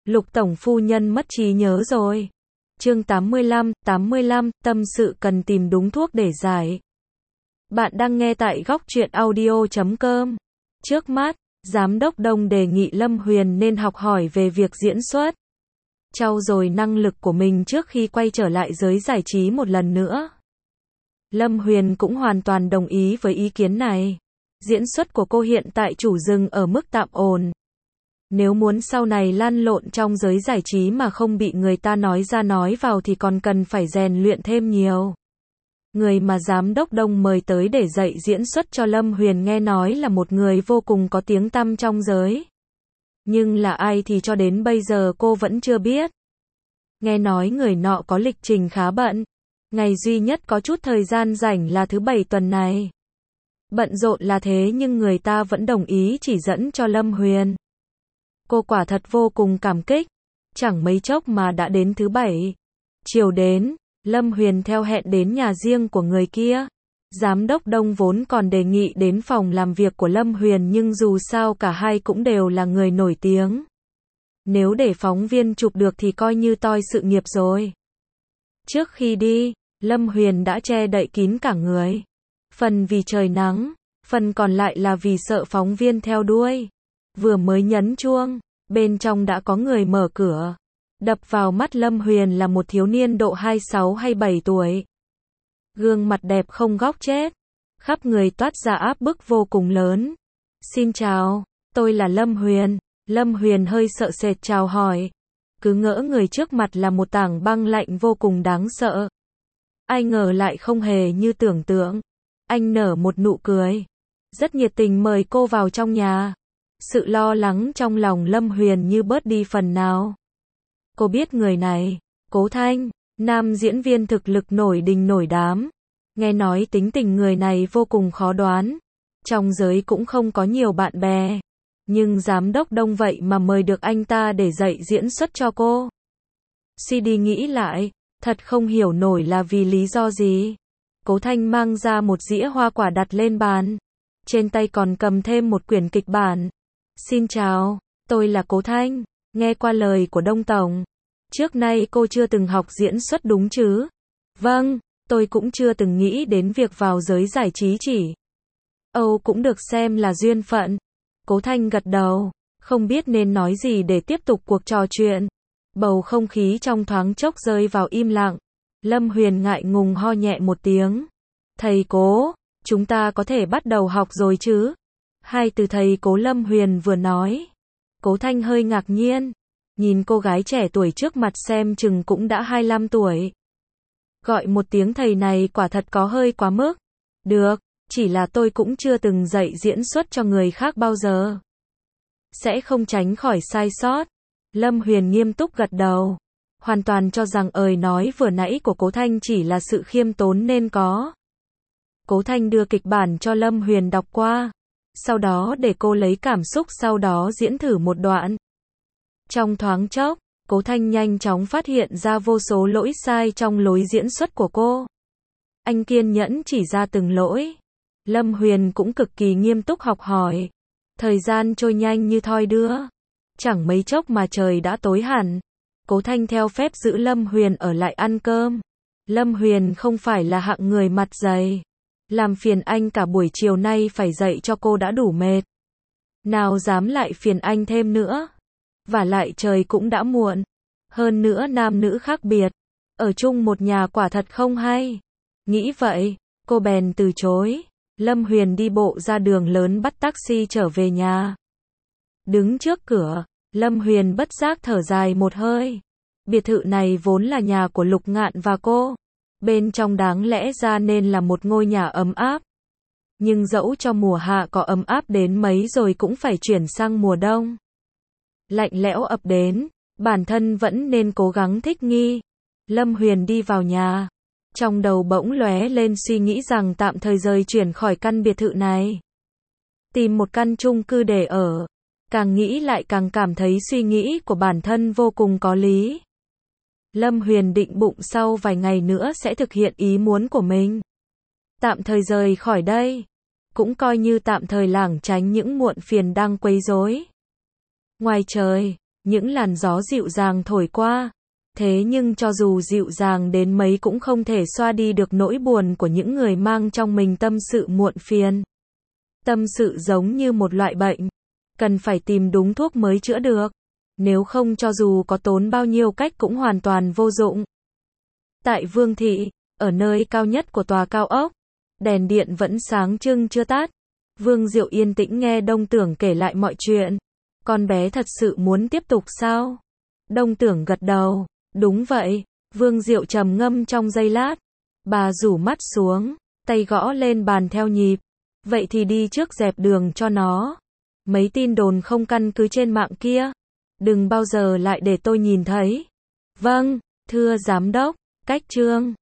Lục tổng phu nhân mất trí nhớ rồi. Chương 85, tâm sự cần tìm đúng thuốc để giải. Bạn đang nghe tại góc truyện audio.com. Trước mắt, Giám đốc Đông đề nghị Lâm Huyền nên học hỏi về việc diễn xuất, trau dồi năng lực của mình trước khi quay trở lại giới giải trí một lần nữa. Lâm Huyền cũng hoàn toàn đồng ý với ý kiến này. Diễn xuất của cô hiện tại chủ dừng ở mức tạm ổn. Nếu muốn sau này lăn lộn trong giới giải trí mà không bị người ta nói ra nói vào thì còn cần phải rèn luyện thêm nhiều. Người mà Giám đốc Đông mời tới để dạy diễn xuất cho Lâm Huyền nghe nói là một người vô cùng có tiếng tăm trong giới. Nhưng là ai thì cho đến bây giờ cô vẫn chưa biết. Nghe nói người nọ có lịch trình khá bận. Ngày duy nhất có chút thời gian rảnh là thứ Bảy tuần này. Bận rộn là thế nhưng người ta vẫn đồng ý chỉ dẫn cho Lâm Huyền. Cô quả thật vô cùng cảm kích. Chẳng mấy chốc mà đã đến thứ Bảy. Chiều đến, Lâm Huyền theo hẹn đến nhà riêng của người kia. Giám đốc Đông vốn còn đề nghị đến phòng làm việc của Lâm Huyền nhưng dù sao cả hai cũng đều là người nổi tiếng. Nếu để phóng viên chụp được thì coi như toi sự nghiệp rồi. Trước khi đi, Lâm Huyền đã che đậy kín cả người. Phần vì trời nắng, phần còn lại là vì sợ phóng viên theo đuôi. Vừa mới nhấn chuông, bên trong đã có người mở cửa. Đập vào mắt Lâm Huyền là một thiếu niên độ 26 hay 27 tuổi. Gương mặt đẹp không góc chết, khắp người toát ra áp bức vô cùng lớn. Xin chào, tôi là Lâm Huyền. Lâm Huyền hơi sợ sệt chào hỏi. Cứ ngỡ người trước mặt là một tảng băng lạnh vô cùng đáng sợ. Ai ngờ lại không hề như tưởng tượng. Anh nở một nụ cười, rất nhiệt tình mời cô vào trong nhà. Sự lo lắng trong lòng Lâm Huyền như bớt đi phần nào. Cô biết người này, Cố Thanh, nam diễn viên thực lực nổi đình nổi đám. Nghe nói tính tình người này vô cùng khó đoán. Trong giới cũng không có nhiều bạn bè. Nhưng Giám đốc Đông vậy mà mời được anh ta để dạy diễn xuất cho cô. Suy đi nghĩ lại, thật không hiểu nổi là vì lý do gì. Cố Thanh mang ra một dĩa hoa quả đặt lên bàn. Trên tay còn cầm thêm một quyển kịch bản. Xin chào, tôi là Cố Thanh. Nghe qua lời của Đông Tổng, trước nay cô chưa từng học diễn xuất đúng chứ? Vâng, tôi cũng chưa từng nghĩ đến việc vào giới giải trí chỉ. Âu cũng được xem là duyên phận. Cố Thanh gật đầu, không biết nên nói gì để tiếp tục cuộc trò chuyện. Bầu không khí trong thoáng chốc rơi vào im lặng. Lâm Huyền ngại ngùng ho nhẹ một tiếng. Thầy Cố, chúng ta có thể bắt đầu học rồi chứ? Hai từ thầy Cố Lâm Huyền vừa nói. Cố Thanh hơi ngạc nhiên. Nhìn cô gái trẻ tuổi trước mặt xem chừng cũng đã 25 tuổi. Gọi một tiếng thầy này quả thật có hơi quá mức. Được, chỉ là tôi cũng chưa từng dạy diễn xuất cho người khác bao giờ. Sẽ không tránh khỏi sai sót. Lâm Huyền nghiêm túc gật đầu. Hoàn toàn cho rằng nói vừa nãy của Cố Thanh chỉ là sự khiêm tốn nên có. Cố Thanh đưa kịch bản cho Lâm Huyền đọc qua. Sau đó để cô lấy cảm xúc sau đó diễn thử một đoạn. Trong thoáng chốc, Cố Thanh nhanh chóng phát hiện ra vô số lỗi sai trong lối diễn xuất của cô. Anh kiên nhẫn chỉ ra từng lỗi. Lâm Huyền cũng cực kỳ nghiêm túc học hỏi. Thời gian trôi nhanh như thoi đưa. Chẳng mấy chốc mà trời đã tối hẳn. Cố Thanh theo phép giữ Lâm Huyền ở lại ăn cơm. Lâm Huyền không phải là hạng người mặt dày. Làm phiền anh cả buổi chiều nay phải dạy cho cô đã đủ mệt. Nào dám lại phiền anh thêm nữa. Vả lại trời cũng đã muộn. Hơn nữa nam nữ khác biệt. Ở chung một nhà quả thật không hay. Nghĩ vậy, cô bèn từ chối. Lâm Huyền đi bộ ra đường lớn bắt taxi trở về nhà. Đứng trước cửa, Lâm Huyền bất giác thở dài một hơi. Biệt thự này vốn là nhà của Lục Ngạn và cô. Bên trong đáng lẽ ra nên là một ngôi nhà ấm áp. Nhưng dẫu cho mùa hạ có ấm áp đến mấy rồi cũng phải chuyển sang mùa đông. Lạnh lẽo ập đến, bản thân vẫn nên cố gắng thích nghi. Lâm Huyền đi vào nhà. Trong đầu bỗng lóe lên suy nghĩ rằng tạm thời rời chuyển khỏi căn biệt thự này. Tìm một căn chung cư để ở. Càng nghĩ lại càng cảm thấy suy nghĩ của bản thân vô cùng có lý. Lâm Huyền định bụng sau vài ngày nữa sẽ thực hiện ý muốn của mình. Tạm thời rời khỏi đây. Cũng coi như tạm thời lảng tránh những muộn phiền đang quấy rối. Ngoài trời, những làn gió dịu dàng thổi qua. Thế nhưng cho dù dịu dàng đến mấy cũng không thể xoa đi được nỗi buồn của những người mang trong mình tâm sự muộn phiền. Tâm sự giống như một loại bệnh, cần phải tìm đúng thuốc mới chữa được. Nếu không cho dù có tốn bao nhiêu cách cũng hoàn toàn vô dụng. Tại Vương thị, ở nơi cao nhất của tòa cao ốc, đèn điện vẫn sáng trưng chưa tắt. Vương Diệu yên tĩnh nghe Đông Tưởng kể lại mọi chuyện. Con bé thật sự muốn tiếp tục sao? Đông Tưởng gật đầu. Đúng vậy. Vương Diệu trầm ngâm trong giây lát. Bà rủ mắt xuống, tay gõ lên bàn theo nhịp. Vậy thì đi trước dẹp đường cho nó. Mấy tin đồn không căn cứ trên mạng kia, đừng bao giờ lại để tôi nhìn thấy. Vâng, thưa giám đốc. Cách chương